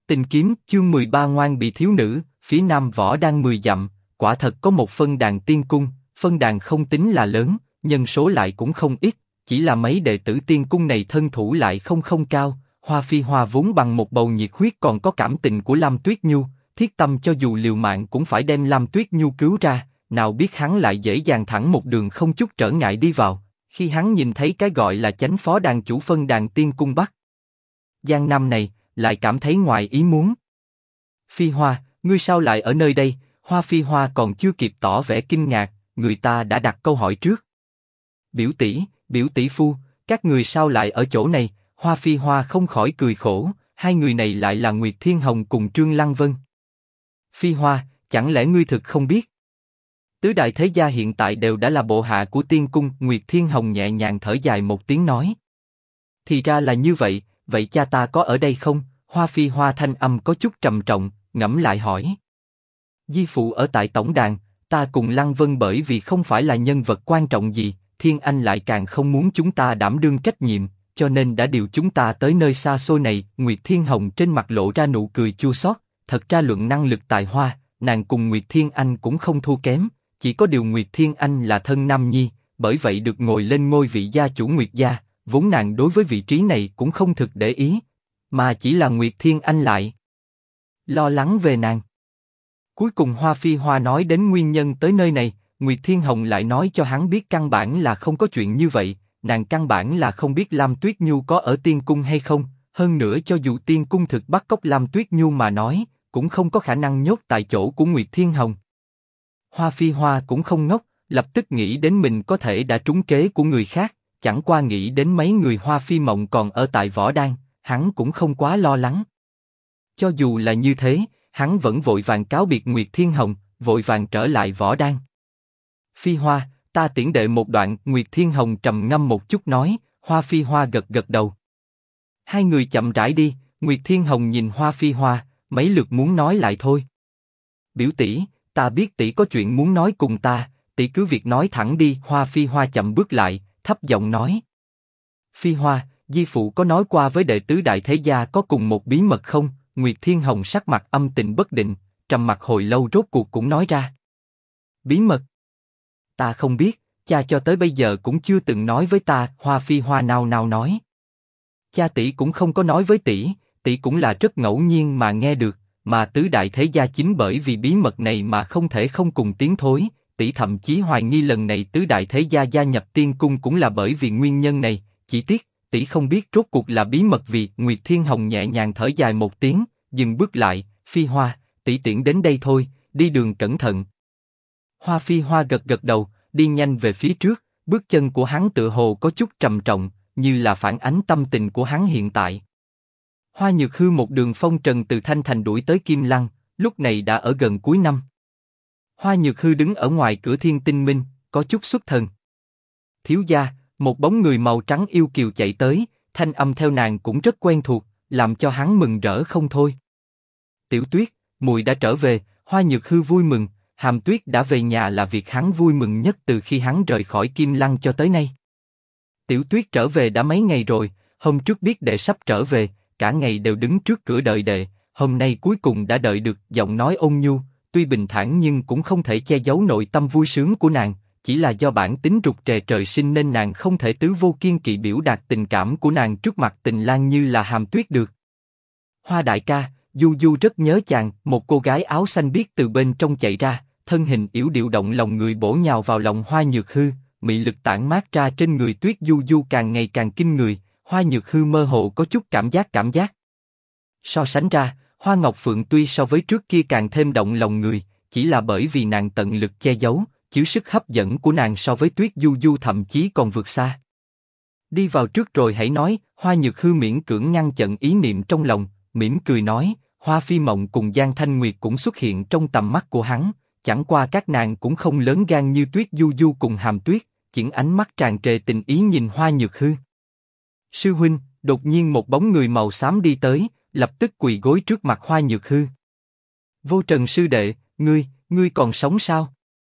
Tình kiếm chương 13 ngoan bị thiếu nữ, phía nam võ đang 10 dặm, quả thật có một phân đàn tiên cung, phân đàn không tính là lớn, nhân số lại cũng không ít, chỉ là mấy đệ tử tiên cung này thân thủ lại không cao. Hoa Phi Hoa vốn bằng một bầu nhiệt huyết còn có cảm tình của Lam Tuyết Nhu, thiết tâm cho dù liều mạng cũng phải đem Lam Tuyết Nhu cứu ra, nào biết hắn lại dễ dàng thẳng một đường không chút trở ngại đi vào. Khi hắn nhìn thấy cái gọi là chánh phó đàn chủ phân đàn tiên cung Bắc Giang Nam này, lại cảm thấy ngoài ý muốn. Phi Hoa, ngươi sao lại ở nơi đây? Hoa Phi Hoa còn chưa kịp tỏ vẻ kinh ngạc, người ta đã đặt câu hỏi trước. Biểu tỷ phu, các người sao lại ở chỗ này? Hoa Phi Hoa không khỏi cười khổ, hai người này lại là Nguyệt Thiên Hồng cùng Trương Lăng Vân. Phi Hoa, chẳng lẽ ngươi thực không biết? Tứ đại thế gia hiện tại đều đã là bộ hạ của tiên cung. Nguyệt Thiên Hồng nhẹ nhàng thở dài một tiếng nói. Thì ra là như vậy, vậy cha ta có ở đây không? Hoa Phi Hoa thanh âm có chút trầm trọng, ngẫm lại hỏi. Di phụ ở tại tổng đàn, ta cùng Lăng Vân bởi vì không phải là nhân vật quan trọng gì, Thiên Anh lại càng không muốn chúng ta đảm đương trách nhiệm, cho nên đã điều chúng ta tới nơi xa xôi này. Nguyệt Thiên Hồng trên mặt lộ ra nụ cười chua xót. Thật ra luận năng lực tài hoa, nàng cùng Nguyệt Thiên Anh cũng không thua kém, chỉ có điều Nguyệt Thiên Anh là thân nam nhi, bởi vậy được ngồi lên ngôi vị gia chủ Nguyệt gia. Vốn nàng đối với vị trí này cũng không thực để ý, mà chỉ là Nguyệt Thiên Anh lại lo lắng về nàng. Cuối cùng Hoa Phi Hoa nói đến nguyên nhân tới nơi này, Nguyệt Thiên Hồng lại nói cho hắn biết căn bản là không có chuyện như vậy, nàng căn bản là không biết Lam Tuyết Nhu có ở tiên cung hay không, hơn nữa cho dù tiên cung thực bắt cóc Lam Tuyết Nhu mà nói, cũng không có khả năng nhốt tại chỗ của Nguyệt Thiên Hồng. Hoa Phi Hoa cũng không ngốc, lập tức nghĩ đến mình có thể đã trúng kế của người khác, chẳng qua nghĩ đến mấy người Hoa Phi Mộng còn ở tại Võ Đan, hắn cũng không quá lo lắng. Cho dù là như thế, hắn vẫn vội vàng cáo biệt Nguyệt Thiên Hồng, vội vàng trở lại Võ Đan. Phi Hoa, ta tiễn đệ một đoạn. Nguyệt Thiên Hồng trầm ngâm một chút nói. Hoa Phi Hoa gật gật đầu. Hai người chậm rãi đi. Nguyệt Thiên Hồng nhìn Hoa Phi Hoa, mấy lượt muốn nói lại thôi. Biểu tỷ, ta biết tỷ có chuyện muốn nói cùng ta, tỷ cứ việc nói thẳng đi. Hoa Phi Hoa chậm bước lại, thấp giọng nói. Phi Hoa, Di phụ có nói qua với đệ tứ đại thế gia có cùng một bí mật không? Nguyệt Thiên Hồng sắc mặt âm tình bất định, trầm mặc hồi lâu rốt cuộc cũng nói ra. Bí mật? Ta không biết, cha cho tới bây giờ cũng chưa từng nói với ta. Hoa Phi Hoa nao nao nói. Cha tỷ cũng không có nói với tỷ, tỷ cũng là rất ngẫu nhiên mà nghe được, mà tứ đại thế gia chính bởi vì bí mật này mà không thể không cùng tiến thối. Tỷ thậm chí hoài nghi lần này tứ đại thế gia gia nhập tiên cung cũng là bởi vì nguyên nhân này. Chỉ tiếc, tỷ không biết rốt cuộc là bí mật vì. Nguyệt Thiên Hồng nhẹ nhàng thở dài một tiếng, dừng bước lại. Phi Hoa, tỷ tiễn đến đây thôi, đi đường cẩn thận. Hoa Phi Hoa gật gật đầu, đi nhanh về phía trước. Bước chân của hắn tựa hồ có chút trầm trọng, như là phản ánh tâm tình của hắn hiện tại. Hoa Nhược Hư một đường phong trần từ Thanh Thành đuổi tới Kim Lăng, lúc này đã ở gần cuối năm. Hoa Nhược Hư đứng ở ngoài cửa Thiên Tinh Minh, có chút xuất thần. Thiếu gia, một bóng người màu trắng yêu kiều chạy tới, thanh âm theo nàng cũng rất quen thuộc, làm cho hắn mừng rỡ không thôi. Tiểu Tuyết, muội đã trở về. Hoa Nhược Hư vui mừng, Hàm Tuyết đã về nhà là việc hắn vui mừng nhất từ khi hắn rời khỏi Kim Lăng cho tới nay. Tiểu Tuyết trở về đã mấy ngày rồi, hôm trước biết đệ sắp trở về, cả ngày đều đứng trước cửa đợi đệ, hôm nay cuối cùng đã đợi được. Giọng nói ôn nhu, tuy bình thản nhưng cũng không thể che giấu nội tâm vui sướng của nàng, chỉ là do bản tính rụt rè trời sinh nên nàng không thể tứ vô kiên kỵ biểu đạt tình cảm của nàng trước mặt Tình Lang như là Hàm Tuyết được. Hoa đại ca, Du Du rất nhớ chàng. Một cô gái áo xanh biếc từ bên trong chạy ra, thân hình yểu điệu động lòng người bổ nhào vào lòng Hoa Nhược Hư, mị lực tản mát ra trên người Tuyết Du Du càng ngày càng kinh người. Hoa Nhược Hư mơ hồ có chút cảm giác. So sánh ra, Hoa Ngọc Phượng tuy so với trước kia càng thêm động lòng người, chỉ là bởi vì nàng tận lực che giấu, chứ sức hấp dẫn của nàng so với Tuyết Du Du thậm chí còn vượt xa. Đi vào trước rồi hãy nói. Hoa Nhược Hư miễn cưỡng ngăn chặn ý niệm trong lòng, mỉm cười nói. Hoa Phi Mộng cùng Giang Thanh Nguyệt cũng xuất hiện trong tầm mắt của hắn, chẳng qua các nàng cũng không lớn gan như Tuyết Du Du cùng Hàm Tuyết, chỉ ánh mắt tràn trề tình ý nhìn Hoa Nhược Hư. Sư huynh, đột nhiên một bóng người màu xám đi tới, lập tức quỳ gối trước mặt Hoa Nhược Hư. Vô Trần sư đệ, ngươi còn sống sao?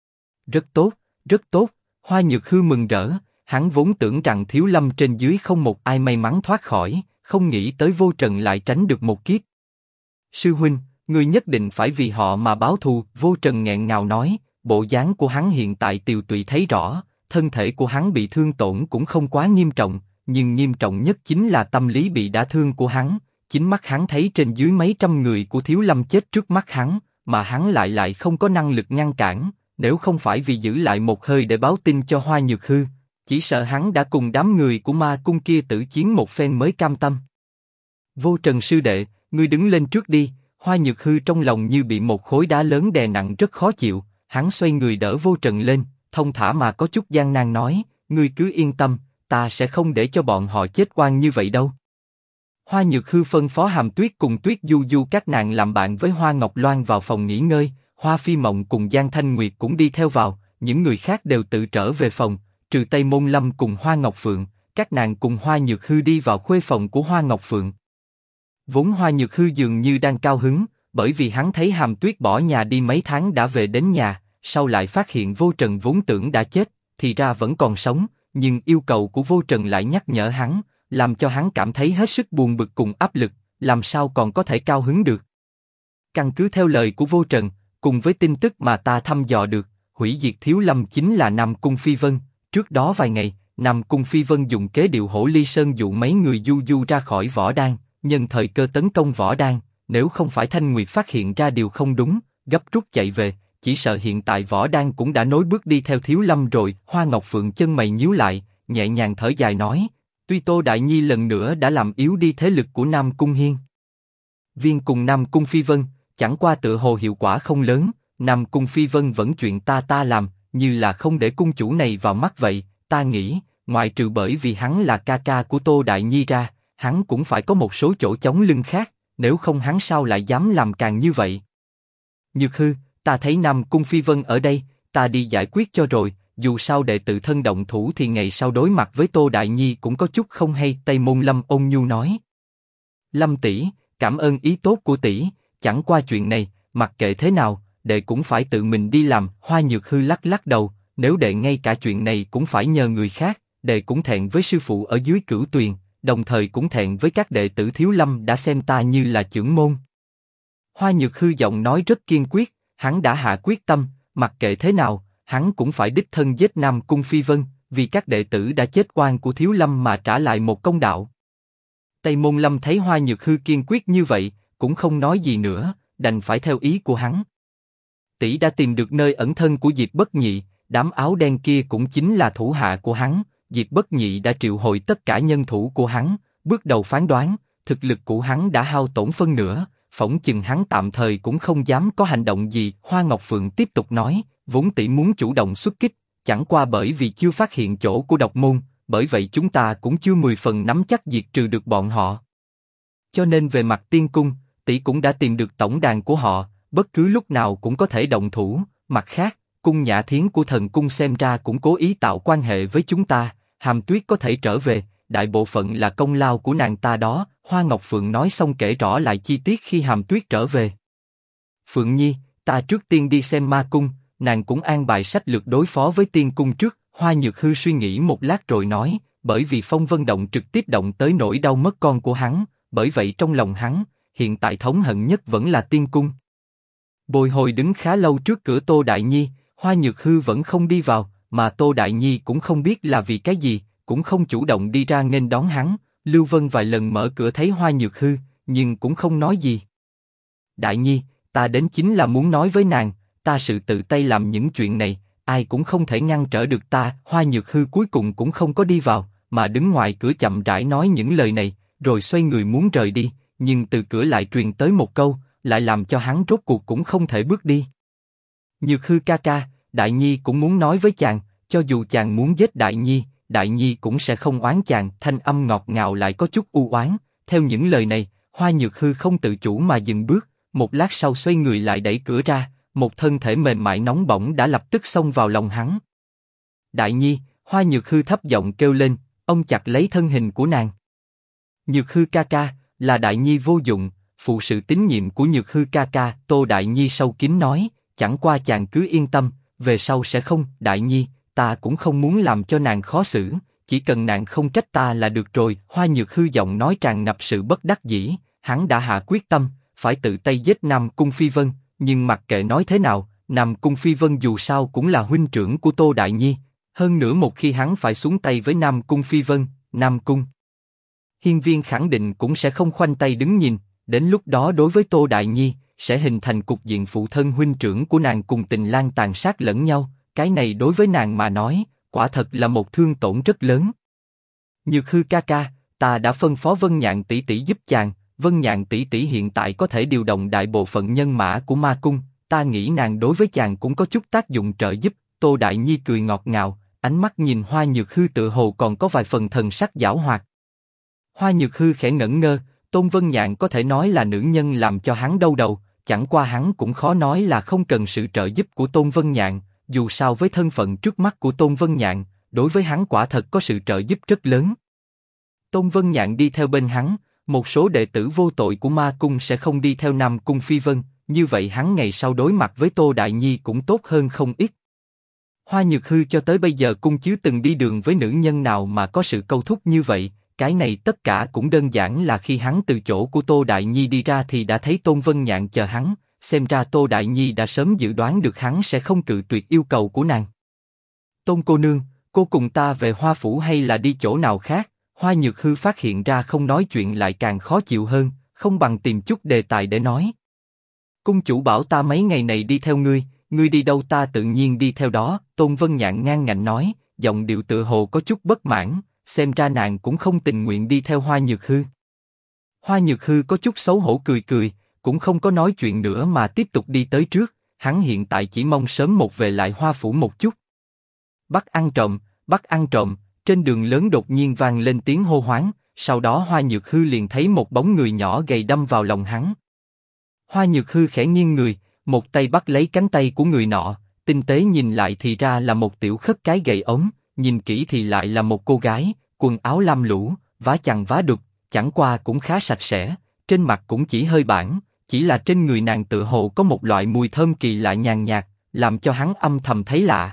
Rất tốt, rất tốt. Hoa Nhược Hư mừng rỡ, hắn vốn tưởng rằng Thiếu Lâm trên dưới không một ai may mắn thoát khỏi, không nghĩ tới Vô Trần lại tránh được một kiếp. Sư huynh, ngươi nhất định phải vì họ mà báo thù. Vô Trần nghẹn ngào nói, bộ dáng của hắn hiện tại tiều tụy thấy rõ, thân thể của hắn bị thương tổn cũng không quá nghiêm trọng, nhưng nghiêm trọng nhất chính là tâm lý bị đả thương của hắn. Chính mắt hắn thấy trên dưới mấy trăm người của Thiếu Lâm chết trước mắt hắn, mà hắn lại không có năng lực ngăn cản. Nếu không phải vì giữ lại một hơi để báo tin cho Hoa Nhược Hư, chỉ sợ hắn đã cùng đám người của ma cung kia tử chiến một phen mới cam tâm. Vô Trần sư đệ, ngươi đứng lên trước đi. Hoa Nhược Hư trong lòng như bị một khối đá lớn đè nặng rất khó chịu, hắn xoay người đỡ Vô Trần lên, thông thả mà có chút gian nan nói, ngươi cứ yên tâm, ta sẽ không để cho bọn họ chết oan như vậy đâu. Hoa Nhược Hư phân phó Hàm Tuyết cùng Tuyết Du Du các nàng làm bạn với Hoa Ngọc Loan vào phòng nghỉ ngơi, Hoa Phi Mộng cùng Giang Thanh Nguyệt cũng đi theo vào, những người khác đều tự trở về phòng, trừ Tây Môn Lâm cùng Hoa Ngọc Phượng, các nàng cùng Hoa Nhược Hư đi vào khuê phòng của Hoa Ngọc Phượng. Vốn Hoa Nhược Hư dường như đang cao hứng, bởi vì hắn thấy Hàm Tuyết bỏ nhà đi mấy tháng đã về đến nhà, sau lại phát hiện Vô Trần vốn tưởng đã chết, thì ra vẫn còn sống, nhưng yêu cầu của Vô Trần lại nhắc nhở hắn, làm cho hắn cảm thấy hết sức buồn bực cùng áp lực, làm sao còn có thể cao hứng được. Căn cứ theo lời của Vô Trần, cùng với tin tức mà ta thăm dò được, hủy diệt Thiếu Lâm chính là Nam Cung Phi Vân. Trước đó vài ngày, Nam Cung Phi Vân dùng kế điệu Hổ Ly Sơn dụ mấy người du du ra khỏi Võ Đan, nhân thời cơ tấn công Võ Đan. Nếu không phải Thanh Nguyệt phát hiện ra điều không đúng, gấp rút chạy về, chỉ sợ hiện tại Võ Đan cũng đã nối bước đi theo Thiếu Lâm rồi. Hoa Ngọc Phượng chân mày nhíu lại, nhẹ nhàng thở dài nói, tuy Tô Đại Nhi lần nữa đã làm yếu đi thế lực của Nam Cung Hiên Viên cùng Nam Cung Phi Vân, chẳng qua tựa hồ hiệu quả không lớn. Nam Cung Phi Vân vẫn chuyện ta làm, như là không để cung chủ này vào mắt vậy. Ta nghĩ, ngoại trừ bởi vì hắn là ca ca của Tô Đại Nhi ra, hắn cũng phải có một số chỗ chống lưng khác, nếu không hắn sao lại dám làm càng như vậy. Nhược Hư, ta thấy Nam Cung Phi Vân ở đây, ta đi giải quyết cho rồi. Dù sao đệ tự thân động thủ thì ngày sau đối mặt với Tô Đại Nhi cũng có chút không hay. Tây Môn Lâm ôn nhu nói. Lâm tỷ, cảm ơn ý tốt của tỷ, chẳng qua chuyện này, mặc kệ thế nào, đệ cũng phải tự mình đi làm. Hoa Nhược Hư lắc lắc đầu, nếu đệ ngay cả chuyện này cũng phải nhờ người khác, đệ cũng thẹn với sư phụ ở dưới Cửu Tuyền, đồng thời cũng thẹn với các đệ tử Thiếu Lâm đã xem ta như là chưởng môn. Hoa Nhược Hư giọng nói rất kiên quyết, hắn đã hạ quyết tâm, mặc kệ thế nào, hắn cũng phải đích thân giết Nam Cung Phi Vân, vì các đệ tử đã chết oan của Thiếu Lâm mà trả lại một công đạo. Tây Môn Lâm thấy Hoa Nhược Hư kiên quyết như vậy, cũng không nói gì nữa, đành phải theo ý của hắn. Tỷ đã tìm được nơi ẩn thân của Diệp Bất Nhị, đám áo đen kia cũng chính là thủ hạ của hắn. Diệp Bất Nhị đã triệu hồi tất cả nhân thủ của hắn, bước đầu phán đoán, thực lực của hắn đã hao tổn phân nửa, phỏng chừng hắn tạm thời cũng không dám có hành động gì. Hoa Ngọc Phượng tiếp tục nói, vốn tỷ muốn chủ động xuất kích, chẳng qua bởi vì chưa phát hiện chỗ của độc môn, bởi vậy chúng ta cũng chưa 10 phần nắm chắc diệt trừ được bọn họ. Cho nên về mặt tiên cung, tỷ cũng đã tìm được tổng đàn của họ, bất cứ lúc nào cũng có thể động thủ. Mặt khác, cung Nhã Thiến của thần cung xem ra cũng cố ý tạo quan hệ với chúng ta. Hàm Tuyết có thể trở về, đại bộ phận là công lao của nàng ta đó. Hoa Ngọc Phượng nói xong kể rõ lại chi tiết khi Hàm Tuyết trở về. Phượng Nhi, ta trước tiên đi xem ma cung, nàng cũng an bài sách lược đối phó với tiên cung trước. Hoa Nhược Hư suy nghĩ một lát rồi nói, bởi vì Phong Vân Động trực tiếp động tới nỗi đau mất con của hắn, bởi vậy trong lòng hắn, hiện tại thống hận nhất vẫn là tiên cung. Bồi hồi đứng khá lâu trước cửa Tô Đại Nhi, Hoa Nhược Hư vẫn không đi vào, mà Tô Đại Nhi cũng không biết là vì cái gì, cũng không chủ động đi ra nghênh đón hắn. Lưu Vân vài lần mở cửa thấy Hoa Nhược Hư, nhưng cũng không nói gì. Đại Nhi, ta đến chính là muốn nói với nàng, ta sự tự tay làm những chuyện này, ai cũng không thể ngăn trở được ta. Hoa Nhược Hư cuối cùng cũng không có đi vào, mà đứng ngoài cửa chậm rãi nói những lời này, rồi xoay người muốn rời đi, nhưng từ cửa lại truyền tới một câu, lại làm cho hắn rốt cuộc cũng không thể bước đi. Nhược Hư ca ca, Đại Nhi cũng muốn nói với chàng, cho dù chàng muốn giết Đại Nhi cũng sẽ không oán chàng. Thanh âm ngọt ngào lại có chút u oán. Theo những lời này, Hoa Nhược Hư không tự chủ mà dừng bước, một lát sau xoay người lại đẩy cửa ra, một thân thể mềm mại nóng bỏng đã lập tức xông vào lòng hắn. Đại Nhi, Hoa Nhược Hư thấp giọng kêu lên, ôm chặt lấy thân hình của nàng. Nhược Hư ca ca, là Đại Nhi vô dụng, phụ sự tín nhiệm của Nhược Hư ca ca. Tô Đại Nhi sâu kín nói, chẳng qua chàng cứ yên tâm, về sau sẽ không. Đại Nhi, ta cũng không muốn làm cho nàng khó xử, chỉ cần nàng không trách ta là được rồi. Hoa Nhược Hư giọng nói tràn ngập sự bất đắc dĩ, hắn đã hạ quyết tâm, phải tự tay giết Nam Cung Phi Vân, nhưng mặc kệ nói thế nào, Nam Cung Phi Vân dù sao cũng là huynh trưởng của Tô Đại Nhi, hơn nữa một khi hắn phải xuống tay với Nam Cung Phi Vân, Nam Cung Hiên Viên khẳng định cũng sẽ không khoanh tay đứng nhìn, đến lúc đó đối với Tô Đại Nhi, sẽ hình thành cục diện phụ thân huynh trưởng của nàng cùng Tình Lang tàn sát lẫn nhau, cái này đối với nàng mà nói, quả thật là một thương tổn rất lớn. Nhược Hư ca ca, ta đã phân phó Vân Nhạn tỷ tỷ giúp chàng, Vân Nhạn tỷ tỷ hiện tại có thể điều động đại bộ phận nhân mã của ma cung, ta nghĩ nàng đối với chàng cũng có chút tác dụng trợ giúp. Tô Đại Nhi cười ngọt ngào, ánh mắt nhìn Hoa Nhược Hư tự hồ còn có vài phần thần sắc giảo hoạt. Hoa Nhược Hư khẽ ngẩn ngơ, Tôn Vân Nhạn có thể nói là nữ nhân làm cho hắn đau đầu, chẳng qua hắn cũng khó nói là không cần sự trợ giúp của Tôn Vân Nhạn, dù sao với thân phận trước mắt của Tôn Vân Nhạn, đối với hắn quả thật có sự trợ giúp rất lớn. Tôn Vân Nhạn đi theo bên hắn, một số đệ tử vô tội của ma cung sẽ không đi theo Nam Cung Phi Vân, như vậy hắn ngày sau đối mặt với Tô Đại Nhi cũng tốt hơn không ít. Hoa Nhược Hư cho tới bây giờ cũng chưa từng đi đường với nữ nhân nào mà có sự câu thúc như vậy, cái này tất cả cũng đơn giản là khi hắn từ chỗ của Tô Đại Nhi đi ra thì đã thấy Tôn Vân Nhạn chờ hắn, xem ra Tô Đại Nhi đã sớm dự đoán được hắn sẽ không cự tuyệt yêu cầu của nàng. Tôn cô nương, cô cùng ta về Hoa Phủ hay là đi chỗ nào khác? Hoa Nhược Hư phát hiện ra không nói chuyện lại càng khó chịu hơn, không bằng tìm chút đề tài để nói. Cung chủ bảo ta mấy ngày này đi theo ngươi đi đâu ta tự nhiên đi theo đó. Tôn Vân Nhạn ngang ngạnh nói, giọng điệu tựa hồ có chút bất mãn, xem ra nàng cũng không tình nguyện đi theo Hoa Nhược Hư. Hoa Nhược Hư có chút xấu hổ cười cười, cũng không có nói chuyện nữa mà tiếp tục đi tới trước. Hắn hiện tại chỉ mong sớm một về lại Hoa Phủ một chút. Bắt ăn trộm, bắt ăn trộm. Trên đường lớn đột nhiên vang lên tiếng hô hoáng, sau đó Hoa Nhược Hư liền thấy một bóng người nhỏ gầy đâm vào lòng hắn. Hoa Nhược Hư khẽ nghiêng người, một tay bắt lấy cánh tay của người nọ, tinh tế nhìn lại thì ra là một tiểu khất cái gầy ốm, nhìn kỹ thì lại là một cô gái, quần áo lam lũ, vá chằng vá đục, chẳng qua cũng khá sạch sẽ, trên mặt cũng chỉ hơi bãng, chỉ là trên người nàng tựa hồ có một loại mùi thơm kỳ lạ nhàn nhạt, làm cho hắn âm thầm thấy lạ.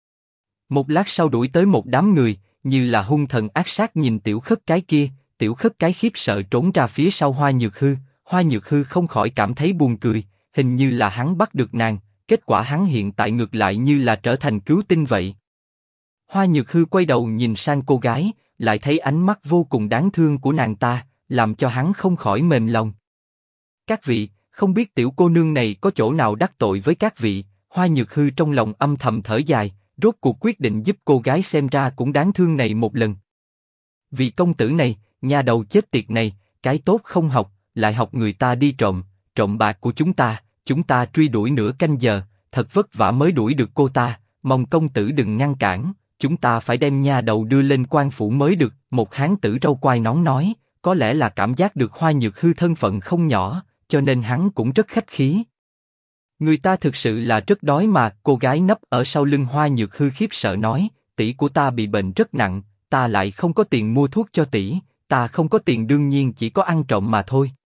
Một lát sau đuổi tới một đám người, như là hung thần ác sát nhìn tiểu khất cái kia, tiểu khất cái khiếp sợ trốn ra phía sau Hoa Nhược Hư. Hoa Nhược Hư không khỏi cảm thấy buồn cười, hình như là hắn bắt được nàng, kết quả hắn hiện tại ngược lại như là trở thành cứu tinh vậy. Hoa Nhược Hư quay đầu nhìn sang cô gái, lại thấy ánh mắt vô cùng đáng thương của nàng ta, làm cho hắn không khỏi mềm lòng. Các vị, không biết tiểu cô nương này có chỗ nào đắc tội với các vị? Hoa Nhược Hư trong lòng âm thầm thở dài, rốt cuộc quyết định giúp cô gái xem ra cũng đáng thương này một lần. Vì công tử này, nhà đầu chết tiệt này, cái tốt không học, lại học người ta đi trộm bạc của chúng ta truy đuổi nửa canh giờ, thật vất vả mới đuổi được cô ta, mong công tử đừng ngăn cản, chúng ta phải đem nhà đầu đưa lên quan phủ mới được. Một hán tử râu quai nón nói, có lẽ là cảm giác được Hoa Nhược Hư thân phận không nhỏ, cho nên hắn cũng rất khách khí. Người ta thực sự là rất đói mà. Cô gái nấp ở sau lưng Hoa Nhược Hư khiếp sợ nói, tỷ của ta bị bệnh rất nặng, ta lại không có tiền mua thuốc cho tỷ, ta không có tiền đương nhiên chỉ có ăn trộm mà thôi.